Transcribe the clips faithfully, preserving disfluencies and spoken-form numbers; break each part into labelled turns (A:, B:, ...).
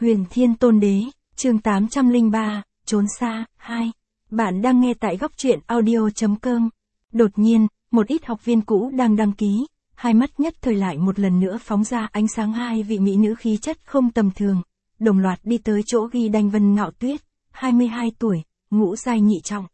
A: Huyền Thiên Tôn Đế, chương tám trăm lẻ ba, Trốn xa, hai. Bạn đang nghe tại góc truyện audio chấm com. Đột nhiên, một ít học viên cũ đang đăng ký, hai mắt nhất thời lại một lần nữa phóng ra ánh sáng. Hai vị mỹ nữ khí chất không tầm thường, đồng loạt đi tới chỗ ghi đanh Vân Ngạo Tuyết, hai mươi hai tuổi, ngũ giai nhị trọng.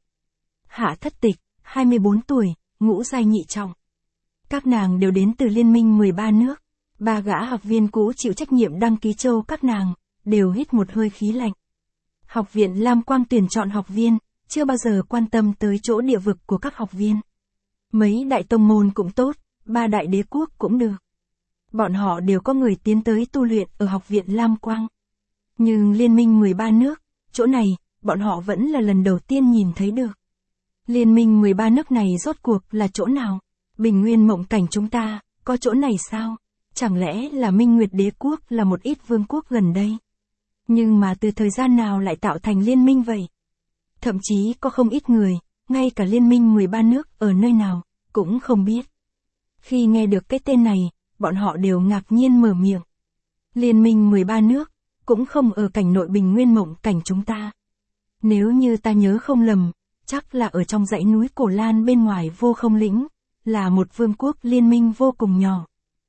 A: Hạ Thất Tịch, hai mươi bốn tuổi, ngũ giai nhị trọng. Các nàng đều đến từ Liên minh mười ba nước. Ba gã học viên cũ chịu trách nhiệm đăng ký châu các nàng, đều hít một hơi khí lạnh. Học viện Lam Quang tuyển chọn học viên, chưa bao giờ quan tâm tới chỗ địa vực của các học viên. Mấy đại tông môn cũng tốt, ba đại đế quốc cũng được. Bọn họ đều có người tiến tới tu luyện ở học viện Lam Quang. Nhưng Liên minh mười ba nước, chỗ này, bọn họ vẫn là lần đầu tiên nhìn thấy được. Liên minh mười ba nước này rốt cuộc là chỗ nào? Bình Nguyên Mộng Cảnh chúng ta, có chỗ này sao? Chẳng lẽ là Minh Nguyệt Đế Quốc là một ít vương quốc gần đây? Nhưng mà từ thời gian nào lại tạo thành liên minh vậy? Thậm chí có không ít người, ngay cả Liên minh mười ba nước ở nơi nào, cũng không biết. Khi nghe được cái tên này, bọn họ đều ngạc nhiên mở miệng. Liên minh mười ba nước, cũng không ở cảnh nội Bình Nguyên Mộng Cảnh chúng ta. Nếu như ta nhớ không lầm, chắc là ở trong dãy núi Cổ Lan bên ngoài Vô Không Lĩnh, là một vương quốc liên minh vô cùng nhỏ.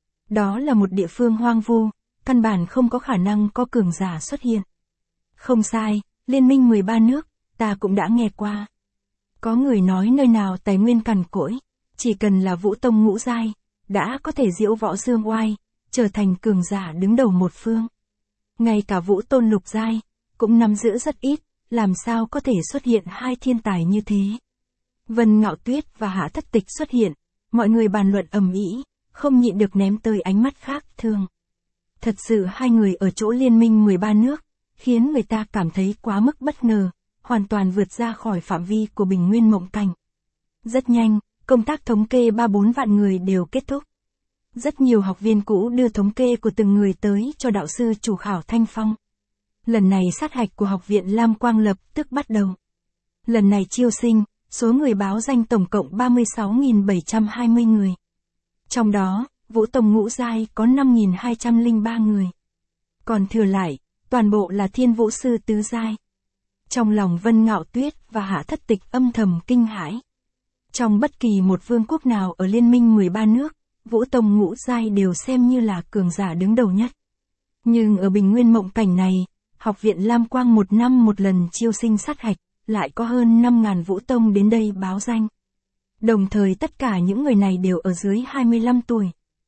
A: Đó là một địa phương hoang vu, căn bản không có khả năng có cường giả xuất hiện. Không sai, Liên minh mười ba nước, ta cũng đã nghe qua. Có người nói nơi nào tài nguyên cằn cỗi, chỉ cần là Vũ Tông ngũ giai, đã có thể diễu võ dương oai, trở thành cường giả đứng đầu một phương. Ngay cả Vũ Tôn lục giai, cũng nắm giữ rất ít, làm sao có thể xuất hiện hai thiên tài như thế. Vân Ngạo Tuyết và Hạ Thất Tịch xuất hiện, mọi người bàn luận ầm ĩ, không nhịn được ném tới ánh mắt khác thường. Thật sự hai người ở chỗ Liên minh mười ba nước, khiến người ta cảm thấy quá mức bất ngờ, hoàn toàn vượt ra khỏi phạm vi của Bình Nguyên Mộng Cảnh. Rất nhanh, công tác thống kê ba bốn vạn người đều kết thúc. Rất nhiều học viên cũ đưa thống kê của từng người tới cho đạo sư chủ khảo Thanh Phong. Lần này sát hạch của học viện Lam Quang lập tức bắt đầu. Lần này chiêu sinh, số người báo danh tổng cộng ba mươi sáu nghìn bảy trăm hai mươi người. Trong đó, Vũ Tông ngũ giai có năm nghìn hai trăm lẻ ba người. Còn thừa lại, toàn bộ là Thiên Vũ sư tứ giai. Trong lòng Vân Ngạo Tuyết và Hạ Thất Tịch âm thầm kinh hãi. Trong bất kỳ một vương quốc nào ở Liên minh mười ba nước, Vũ Tông ngũ giai đều xem như là cường giả đứng đầu nhất. Nhưng ở Bình Nguyên Mộng Cảnh này, học viện Lam Quang một năm một lần chiêu sinh sát hạch, lại có hơn năm nghìn Vũ Tông đến đây báo danh. Đồng thời tất cả những người này đều ở dưới hai mươi lăm tuổi.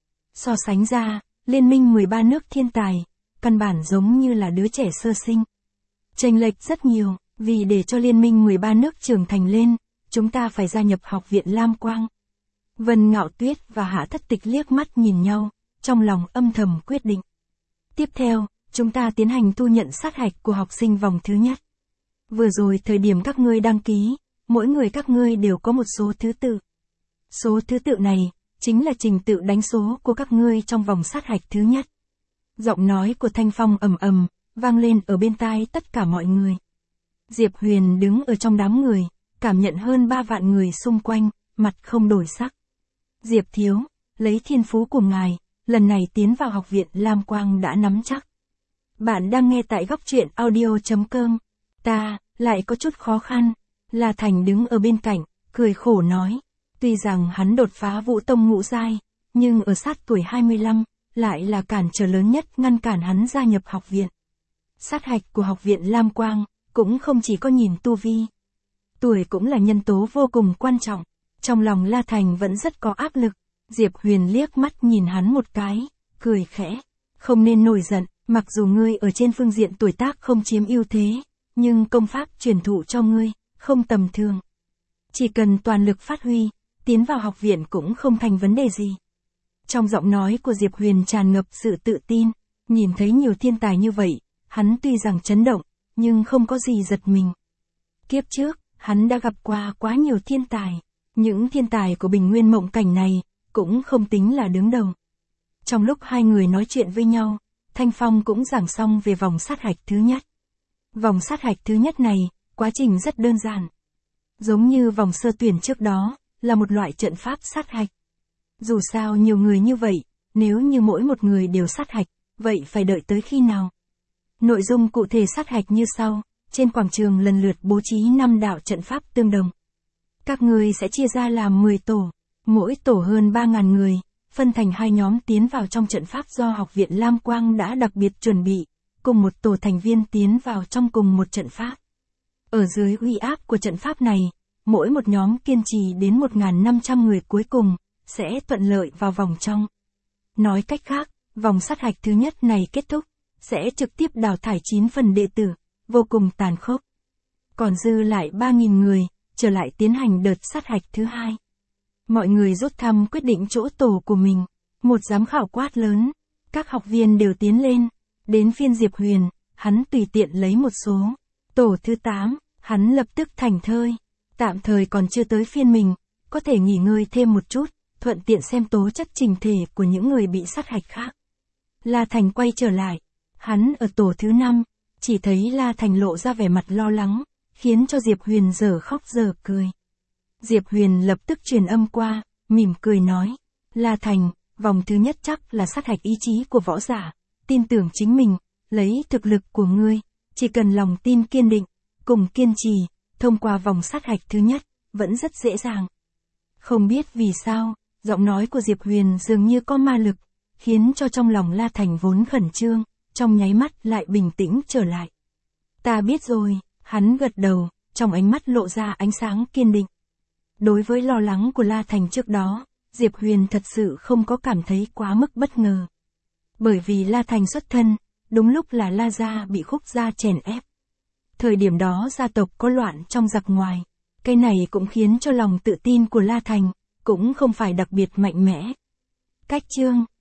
A: So sánh ra, Liên minh mười ba nước thiên tài, căn bản giống như là đứa trẻ sơ sinh. Chênh lệch rất nhiều, vì để cho Liên minh mười ba nước trưởng thành lên, chúng ta phải gia nhập học viện Lam Quang. Vân Ngạo Tuyết và Hạ Thất Tịch liếc mắt nhìn nhau, trong lòng âm thầm quyết định. Tiếp theo, chúng ta tiến hành thu nhận sát hạch của học sinh vòng thứ nhất. Vừa rồi thời điểm các ngươi đăng ký, mỗi người các ngươi đều có một số thứ tự. Số thứ tự này, chính là trình tự đánh số của các ngươi trong vòng sát hạch thứ nhất. Giọng nói của Thanh Phong ầm ầm, vang lên ở bên tai tất cả mọi người. Diệp Huyền đứng ở trong đám người, cảm nhận hơn ba vạn người xung quanh, mặt không đổi sắc. Diệp thiếu, lấy thiên phú của ngài, lần này tiến vào học viện Lam Quang đã nắm chắc. Bạn đang nghe tại góc truyện audio chấm com. Ta, lại có chút khó khăn. La Thành đứng ở bên cạnh, cười khổ nói. Tuy rằng hắn đột phá Vũ Tông ngũ giai, nhưng ở sát tuổi hai mươi lăm, lại là cản trở lớn nhất ngăn cản hắn gia nhập học viện. Sát hạch của học viện Lam Quang, cũng không chỉ có nhìn tu vi. Tuổi cũng là nhân tố vô cùng quan trọng. Trong lòng La Thành vẫn rất có áp lực. Diệp Huyền liếc mắt nhìn hắn một cái, cười khẽ. Không nên nổi giận, mặc dù ngươi ở trên phương diện tuổi tác không chiếm ưu thế, nhưng công pháp truyền thụ cho ngươi, không tầm thường. Chỉ cần toàn lực phát huy, tiến vào học viện cũng không thành vấn đề gì. Trong giọng nói của Diệp Huyền tràn ngập sự tự tin, nhìn thấy nhiều thiên tài như vậy, hắn tuy rằng chấn động, nhưng không có gì giật mình. Kiếp trước, hắn đã gặp qua quá nhiều thiên tài, những thiên tài của Bình Nguyên Mộng Cảnh này, cũng không tính là đứng đầu. Trong lúc hai người nói chuyện với nhau, Thanh Phong cũng giảng xong về vòng sát hạch thứ nhất. Vòng sát hạch thứ nhất này, quá trình rất đơn giản. Giống như vòng sơ tuyển trước đó, là một loại trận pháp sát hạch. Dù sao nhiều người như vậy, nếu như mỗi một người đều sát hạch, vậy phải đợi tới khi nào? Nội dung cụ thể sát hạch như sau, trên quảng trường lần lượt bố trí năm đạo trận pháp tương đồng. Các ngươi sẽ chia ra làm mười tổ, mỗi tổ hơn ba nghìn người, phân thành hai nhóm tiến vào trong trận pháp do Học viện Lam Quang đã đặc biệt chuẩn bị, cùng một tổ thành viên tiến vào trong cùng một trận pháp. Ở dưới uy áp của trận pháp này, mỗi một nhóm kiên trì đến một nghìn năm trăm người cuối cùng, sẽ thuận lợi vào vòng trong. Nói cách khác, vòng sát hạch thứ nhất này kết thúc, sẽ trực tiếp đào thải chín phần đệ tử, vô cùng tàn khốc. Còn dư lại ba nghìn người, trở lại tiến hành đợt sát hạch thứ hai. Mọi người rút thăm quyết định chỗ tổ của mình, một giám khảo quát lớn, các học viên đều tiến lên, đến phiên Diệp Huyền, hắn tùy tiện lấy một số. Tổ thứ tám, hắn lập tức thành thơi, tạm thời còn chưa tới phiên mình, có thể nghỉ ngơi thêm một chút, thuận tiện xem tố chất trình thể của những người bị sát hạch khác. La Thành quay trở lại, hắn ở tổ thứ năm, chỉ thấy La Thành lộ ra vẻ mặt lo lắng, khiến cho Diệp Huyền giờ khóc giờ cười. Diệp Huyền lập tức truyền âm qua, mỉm cười nói, La Thành, vòng thứ nhất chắc là sát hạch ý chí của võ giả, tin tưởng chính mình, lấy thực lực của ngươi, chỉ cần lòng tin kiên định, cùng kiên trì, thông qua vòng sát hạch thứ nhất, vẫn rất dễ dàng. Không biết vì sao, giọng nói của Diệp Huyền dường như có ma lực, khiến cho trong lòng La Thành vốn khẩn trương, trong nháy mắt lại bình tĩnh trở lại. Ta biết rồi, hắn gật đầu, trong ánh mắt lộ ra ánh sáng kiên định. Đối với lo lắng của La Thành trước đó, Diệp Huyền thật sự không có cảm thấy quá mức bất ngờ. Bởi vì La Thành xuất thân, đúng lúc là La gia bị Khúc gia chèn ép. Thời điểm đó gia tộc có loạn trong giặc ngoài, cái này cũng khiến cho lòng tự tin của La Thành, cũng không phải đặc biệt mạnh mẽ. Cách chương